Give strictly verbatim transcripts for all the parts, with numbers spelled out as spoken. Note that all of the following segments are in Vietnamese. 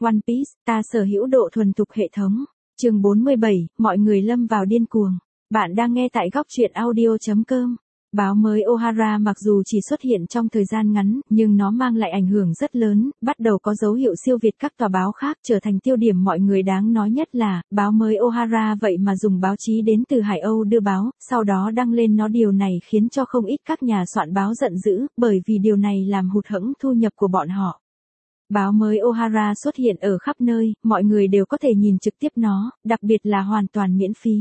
One Piece, ta sở hữu độ thuần thục hệ thống. Chương bốn mươi bảy, mọi người lâm vào điên cuồng. Bạn đang nghe tại góc truyện audio chấm com. Báo mới Ohara mặc dù chỉ xuất hiện trong thời gian ngắn, nhưng nó mang lại ảnh hưởng rất lớn, bắt đầu có dấu hiệu siêu việt các tòa báo khác, trở thành tiêu điểm mọi người đáng nói nhất là, báo mới Ohara vậy mà dùng báo chí đến từ Hải Âu đưa báo, sau đó đăng lên nó. Điều này khiến cho không ít các nhà soạn báo giận dữ, bởi vì điều này làm hụt hẫng thu nhập của bọn họ. Báo mới Ohara xuất hiện ở khắp nơi, mọi người đều có thể nhìn trực tiếp nó, đặc biệt là hoàn toàn miễn phí.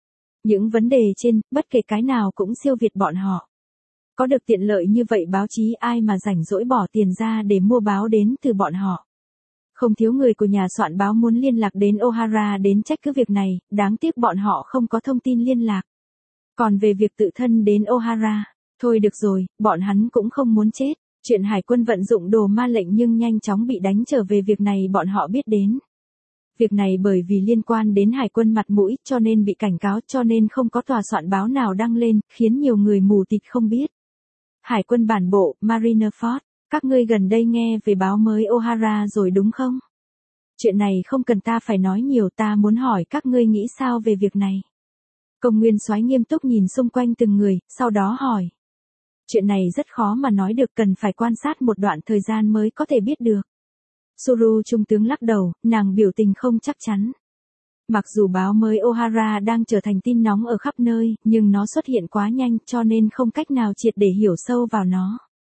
Những vấn đề trên, bất kể cái nào cũng siêu việt bọn họ. Có được tiện lợi như vậy báo chí ai mà rảnh rỗi bỏ tiền ra để mua báo đến từ bọn họ. Không thiếu người của nhà soạn báo muốn liên lạc đến Ohara đến trách cứ việc này, đáng tiếc bọn họ không có thông tin liên lạc. Còn về việc tự thân đến Ohara, thôi được rồi, bọn hắn cũng không muốn chết. Chuyện hải quân vận dụng đồ ma lệnh nhưng nhanh chóng bị đánh trở về, việc này bọn họ biết đến. Việc này bởi vì liên quan đến hải quân mặt mũi cho nên bị cảnh cáo, cho nên không có tòa soạn báo nào đăng lên, khiến nhiều người mù tịt không biết. Hải quân bản bộ, Marineford, các ngươi gần đây nghe về báo mới Ohara rồi đúng không? Chuyện này không cần ta phải nói nhiều, ta muốn hỏi các ngươi nghĩ sao về việc này. Công Nguyên Soái nghiêm túc nhìn xung quanh từng người, sau đó hỏi. Chuyện này rất khó mà nói được, cần phải quan sát một đoạn thời gian mới có thể biết được. Suru trung tướng lắc đầu, nàng biểu tình không chắc chắn. Mặc dù báo mới Ohara đang trở thành tin nóng ở khắp nơi, nhưng nó xuất hiện quá nhanh cho nên không cách nào triệt để hiểu sâu vào nó.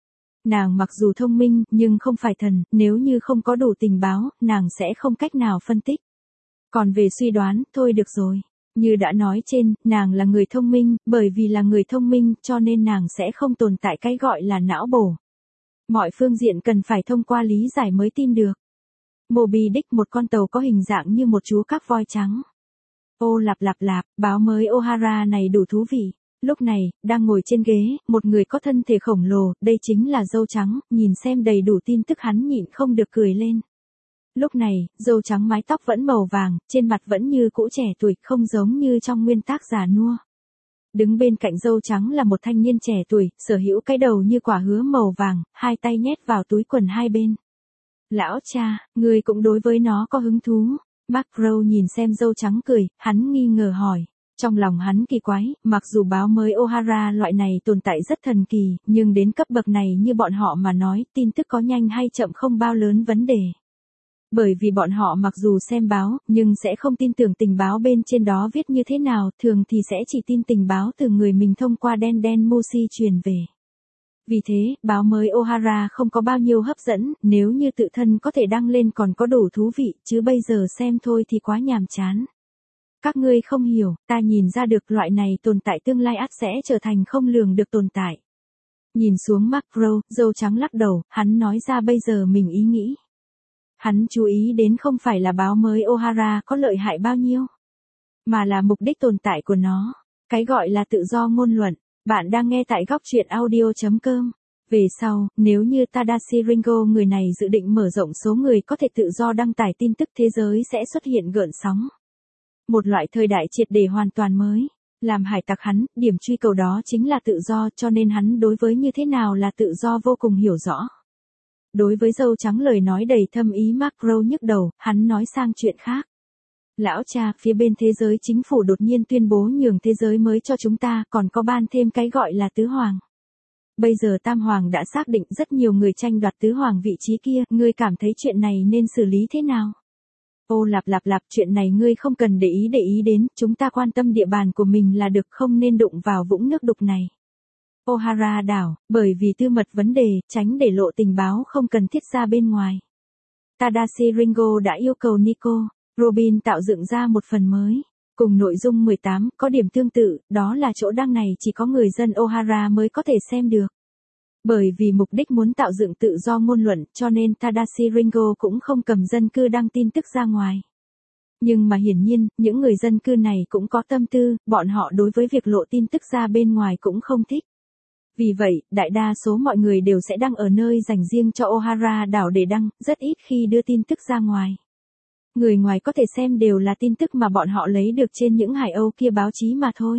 Nàng mặc dù thông minh, nhưng không phải thần, nếu như không có đủ tình báo, nàng sẽ không cách nào phân tích. Còn về suy đoán, thôi được rồi. Như đã nói trên, nàng là người thông minh, bởi vì là người thông minh cho nên nàng sẽ không tồn tại cái gọi là não bổ. Mọi phương diện cần phải thông qua lý giải mới tin được. Moby Dick, một con tàu có hình dạng như một chú các voi trắng. Ô lạp lạp lạp, báo mới Ohara này đủ thú vị. Lúc này, đang ngồi trên ghế, một người có thân thể khổng lồ, đây chính là Dâu Trắng, nhìn xem đầy đủ tin tức hắn nhịn không được cười lên. Lúc này, Dâu Trắng mái tóc vẫn màu vàng, trên mặt vẫn như cũ trẻ tuổi, không giống như trong nguyên tác già nua. Đứng bên cạnh Dâu Trắng là một thanh niên trẻ tuổi, sở hữu cái đầu như quả hứa màu vàng, hai tay nhét vào túi quần hai bên. Lão cha, ngươi cũng đối với nó có hứng thú. Mark Crow nhìn xem Dâu Trắng cười, hắn nghi ngờ hỏi. Trong lòng hắn kỳ quái, mặc dù báo mới Ohara loại này tồn tại rất thần kỳ, nhưng đến cấp bậc này như bọn họ mà nói, tin tức có nhanh hay chậm không bao lớn vấn đề. Bởi vì bọn họ mặc dù xem báo, nhưng sẽ không tin tưởng tình báo bên trên đó viết như thế nào, thường thì sẽ chỉ tin tình báo từ người mình thông qua Den Den Mushi truyền về. Vì thế, báo mới Ohara không có bao nhiêu hấp dẫn, nếu như tự thân có thể đăng lên còn có đủ thú vị, chứ bây giờ xem thôi thì quá nhàm chán. Các ngươi không hiểu, ta nhìn ra được loại này tồn tại tương lai ắt sẽ trở thành không lường được tồn tại. Nhìn xuống Mark Crow, Dâu Trắng lắc đầu, hắn nói ra bây giờ mình ý nghĩ. Hắn chú ý đến không phải là báo mới Ohara có lợi hại bao nhiêu, mà là mục đích tồn tại của nó. Cái gọi là tự do ngôn luận. Bạn đang nghe tại góc truyện audio chấm com. Về sau, nếu như Tadashi Ringo người này dự định mở rộng số người có thể tự do đăng tải tin tức, thế giới sẽ xuất hiện gợn sóng. Một loại thời đại triệt để hoàn toàn mới. Làm hải tặc hắn, điểm truy cầu đó chính là tự do, cho nên hắn đối với như thế nào là tự do vô cùng hiểu rõ. Đối với Dâu Trắng lời nói đầy thâm ý, Mark Crow nhức đầu, hắn nói sang chuyện khác. Lão cha, phía bên thế giới chính phủ đột nhiên tuyên bố nhường thế giới mới cho chúng ta, còn có ban thêm cái gọi là tứ hoàng. Bây giờ Tam Hoàng đã xác định, rất nhiều người tranh đoạt tứ hoàng vị trí kia, ngươi cảm thấy chuyện này nên xử lý thế nào? Ô lạp lạp lạp, chuyện này ngươi không cần để ý để ý đến, chúng ta quan tâm địa bàn của mình là được, không nên đụng vào vũng nước đục này. Ohara đảo, bởi vì tư mật vấn đề, tránh để lộ tình báo không cần thiết ra bên ngoài. Tadashi Ringo đã yêu cầu Nico Robin tạo dựng ra một phần mới, cùng nội dung mười tám, có điểm tương tự, đó là chỗ đăng này chỉ có người dân Ohara mới có thể xem được. Bởi vì mục đích muốn tạo dựng tự do ngôn luận, cho nên Tadashi Ringo cũng không cầm dân cư đăng tin tức ra ngoài. Nhưng mà hiển nhiên, những người dân cư này cũng có tâm tư, bọn họ đối với việc lộ tin tức ra bên ngoài cũng không thích. Vì vậy, đại đa số mọi người đều sẽ đăng ở nơi dành riêng cho Ohara đảo để đăng, rất ít khi đưa tin tức ra ngoài. Người ngoài có thể xem đều là tin tức mà bọn họ lấy được trên những hải âu kia báo chí mà thôi.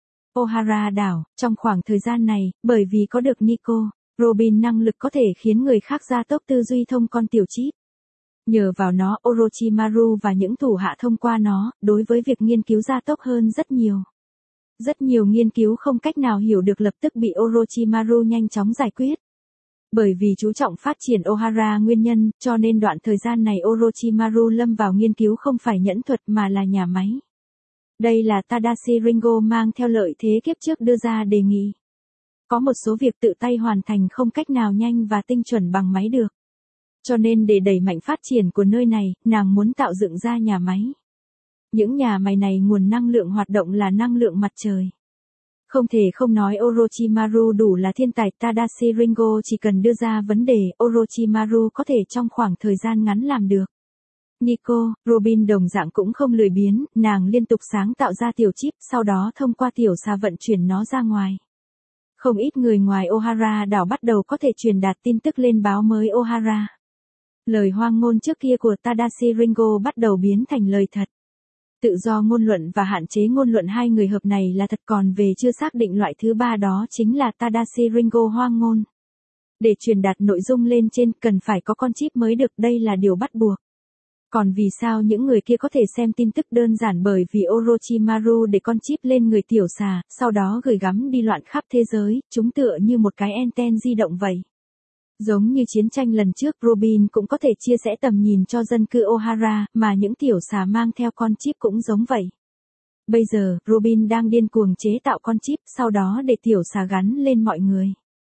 Ohara đảo, trong khoảng thời gian này, bởi vì có được Nico Robin năng lực có thể khiến người khác gia tốc tư duy thông con tiểu chip. Nhờ vào nó, Orochimaru và những thủ hạ thông qua nó, đối với việc nghiên cứu gia tốc hơn rất nhiều. Rất nhiều nghiên cứu không cách nào hiểu được lập tức bị Orochimaru nhanh chóng giải quyết. Bởi vì chú trọng phát triển Ohara nguyên nhân, cho nên đoạn thời gian này Orochimaru lâm vào nghiên cứu không phải nhẫn thuật mà là nhà máy. Đây là Tadashi Ringo mang theo lợi thế kiếp trước đưa ra đề nghị. Có một số việc tự tay hoàn thành không cách nào nhanh và tinh chuẩn bằng máy được. Cho nên để đẩy mạnh phát triển của nơi này, nàng muốn tạo dựng ra nhà máy. Những nhà máy này nguồn năng lượng hoạt động là năng lượng mặt trời. Không thể không nói Orochimaru đủ là thiên tài, Tadashi Ringo chỉ cần đưa ra vấn đề, Orochimaru có thể trong khoảng thời gian ngắn làm được. Nico, Robin đồng dạng cũng không lười biếng, nàng liên tục sáng tạo ra tiểu chip, sau đó thông qua tiểu xà vận chuyển nó ra ngoài. Không ít người ngoài Ohara đảo bắt đầu có thể truyền đạt tin tức lên báo mới Ohara. Lời hoang ngôn trước kia của Tadashi Ringo bắt đầu biến thành lời thật. Tự do ngôn luận và hạn chế ngôn luận hai người hợp này là thật, còn về chưa xác định loại thứ ba đó chính là Tadashi Ringo hoang ngôn. Để truyền đạt nội dung lên trên cần phải có con chip mới được, đây là điều bắt buộc. Còn vì sao những người kia có thể xem tin tức đơn giản bởi vì Orochimaru để con chip lên người tiểu xà, sau đó gửi gắm đi loạn khắp thế giới, chúng tựa như một cái anten di động vậy. Giống như chiến tranh lần trước, Robin cũng có thể chia sẻ tầm nhìn cho dân cư Ohara, mà những tiểu xà mang theo con chip cũng giống vậy. Bây giờ, Robin đang điên cuồng chế tạo con chip, sau đó để tiểu xà gắn lên mọi người.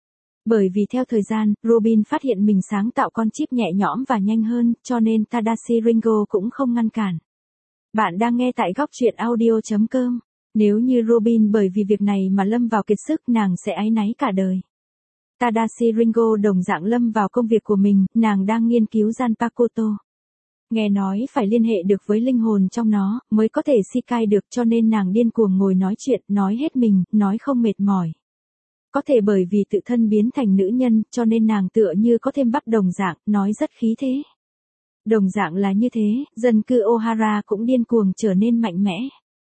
Bởi vì theo thời gian, Robin phát hiện mình sáng tạo con chip nhẹ nhõm và nhanh hơn, cho nên Tadashi Ringo cũng không ngăn cản. Bạn đang nghe tại góc truyện audio chấm com. Nếu như Robin bởi vì việc này mà lâm vào kiệt sức, nàng sẽ áy náy cả đời. Tadashi Ringo đồng dạng lâm vào công việc của mình, nàng đang nghiên cứu Zanpakuto. Nghe nói phải liên hệ được với linh hồn trong nó, mới có thể shikai được, cho nên nàng điên cuồng ngồi nói chuyện, nói hết mình, nói không mệt mỏi. Có thể bởi vì tự thân biến thành nữ nhân, cho nên nàng tựa như có thêm bắp đồng dạng, nói rất khí thế. Đồng dạng là như thế, dân cư Ohara cũng điên cuồng trở nên mạnh mẽ.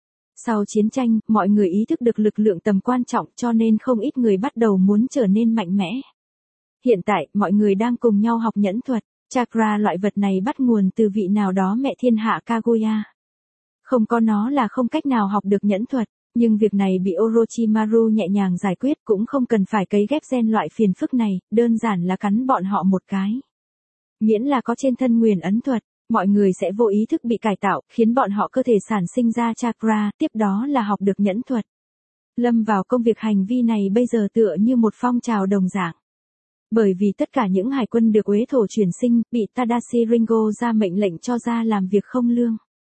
Sau chiến tranh, mọi người ý thức được lực lượng tầm quan trọng, cho nên không ít người bắt đầu muốn trở nên mạnh mẽ. Hiện tại, mọi người đang cùng nhau học nhẫn thuật. Chakra loại vật này bắt nguồn từ vị nào đó mẹ thiên hạ Kaguya. Không có nó là không cách nào học được nhẫn thuật, nhưng việc này bị Orochimaru nhẹ nhàng giải quyết, cũng không cần phải cấy ghép gen loại phiền phức này, đơn giản là cắn bọn họ một cái. Miễn là có trên thân nguyền ấn thuật, mọi người sẽ vô ý thức bị cải tạo, khiến bọn họ cơ thể sản sinh ra chakra, tiếp đó là học được nhẫn thuật. Lâm vào công việc hành vi này bây giờ tựa như một phong trào đồng dạng. Bởi vì tất cả những hải quân được uế thổ chuyển sinh, bị Tadashi Ringo ra mệnh lệnh cho ra làm việc không lương.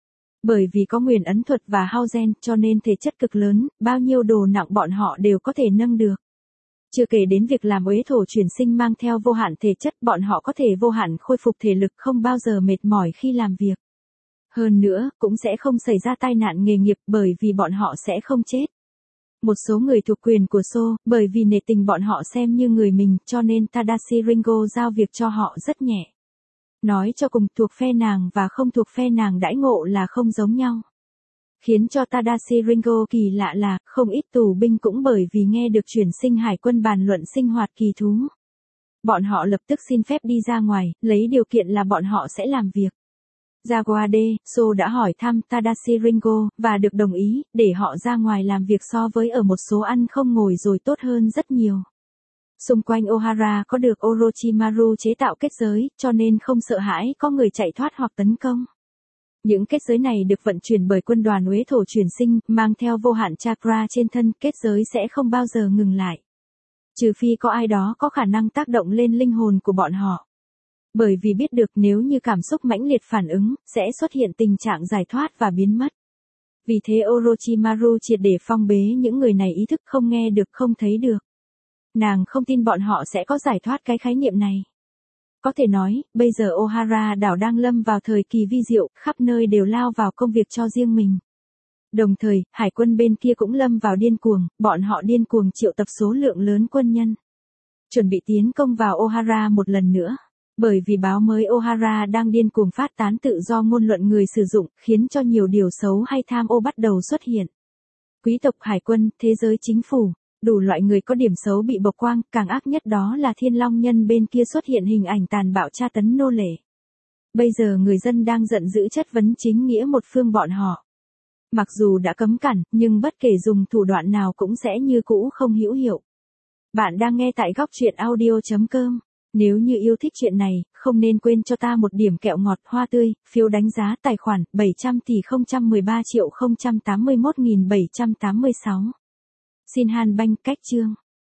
Bởi vì có nguyền ấn thuật và hao gen, cho nên thể chất cực lớn, bao nhiêu đồ nặng bọn họ đều có thể nâng được. Chưa kể đến việc làm uế thổ chuyển sinh mang theo vô hạn thể chất, bọn họ có thể vô hạn khôi phục thể lực, không bao giờ mệt mỏi khi làm việc. Hơn nữa, cũng sẽ không xảy ra tai nạn nghề nghiệp bởi vì bọn họ sẽ không chết. Một số người thuộc quyền của Sô, bởi vì nể tình bọn họ xem như người mình, cho nên Tadashi Ringo giao việc cho họ rất nhẹ. Nói cho cùng, thuộc phe nàng và không thuộc phe nàng đãi ngộ là không giống nhau. Khiến cho Tadashi Ringo kỳ lạ là, không ít tù binh cũng bởi vì nghe được chuyển sinh hải quân bàn luận sinh hoạt kỳ thú. Bọn họ lập tức xin phép đi ra ngoài, lấy điều kiện là bọn họ sẽ làm việc. Jaguade, So đã hỏi thăm Tadashi Ringo, và được đồng ý, để họ ra ngoài làm việc so với ở một số ăn không ngồi rồi tốt hơn rất nhiều. Xung quanh Ohara có được Orochimaru chế tạo kết giới, cho nên không sợ hãi có người chạy thoát hoặc tấn công. Những kết giới này được vận chuyển bởi quân đoàn uế thổ chuyển sinh, mang theo vô hạn chakra trên thân, kết giới sẽ không bao giờ ngừng lại. Trừ phi có ai đó có khả năng tác động lên linh hồn của bọn họ. Bởi vì biết được nếu như cảm xúc mãnh liệt phản ứng, sẽ xuất hiện tình trạng giải thoát và biến mất. Vì thế Orochimaru triệt để phong bế những người này ý thức không nghe được không thấy được. Nàng không tin bọn họ sẽ có giải thoát cái khái niệm này. Có thể nói, bây giờ Ohara đảo đang lâm vào thời kỳ vi diệu, khắp nơi đều lao vào công việc cho riêng mình. Đồng thời, hải quân bên kia cũng lâm vào điên cuồng, bọn họ điên cuồng triệu tập số lượng lớn quân nhân. Chuẩn bị tiến công vào Ohara một lần nữa. Bởi vì báo mới Ohara đang điên cuồng phát tán tự do ngôn luận người sử dụng, khiến cho nhiều điều xấu hay tham ô bắt đầu xuất hiện. Quý tộc hải quân, thế giới chính phủ, đủ loại người có điểm xấu bị bộc quang, càng ác nhất đó là Thiên Long Nhân bên kia xuất hiện hình ảnh tàn bạo tra tấn nô lệ. Bây giờ người dân đang giận dữ chất vấn chính nghĩa một phương bọn họ. Mặc dù đã cấm cản, nhưng bất kể dùng thủ đoạn nào cũng sẽ như cũ không hữu hiệu. Bạn đang nghe tại góc truyện audio chấm com. Nếu như yêu thích chuyện này, không nên quên cho ta một điểm kẹo ngọt hoa tươi, phiếu đánh giá tài khoản bảy trăm tỷ không trăm mười ba triệu không trăm tám mươi mốt nghìn bảy trăm tám mươi sáu. Xin Han Banh cách chương.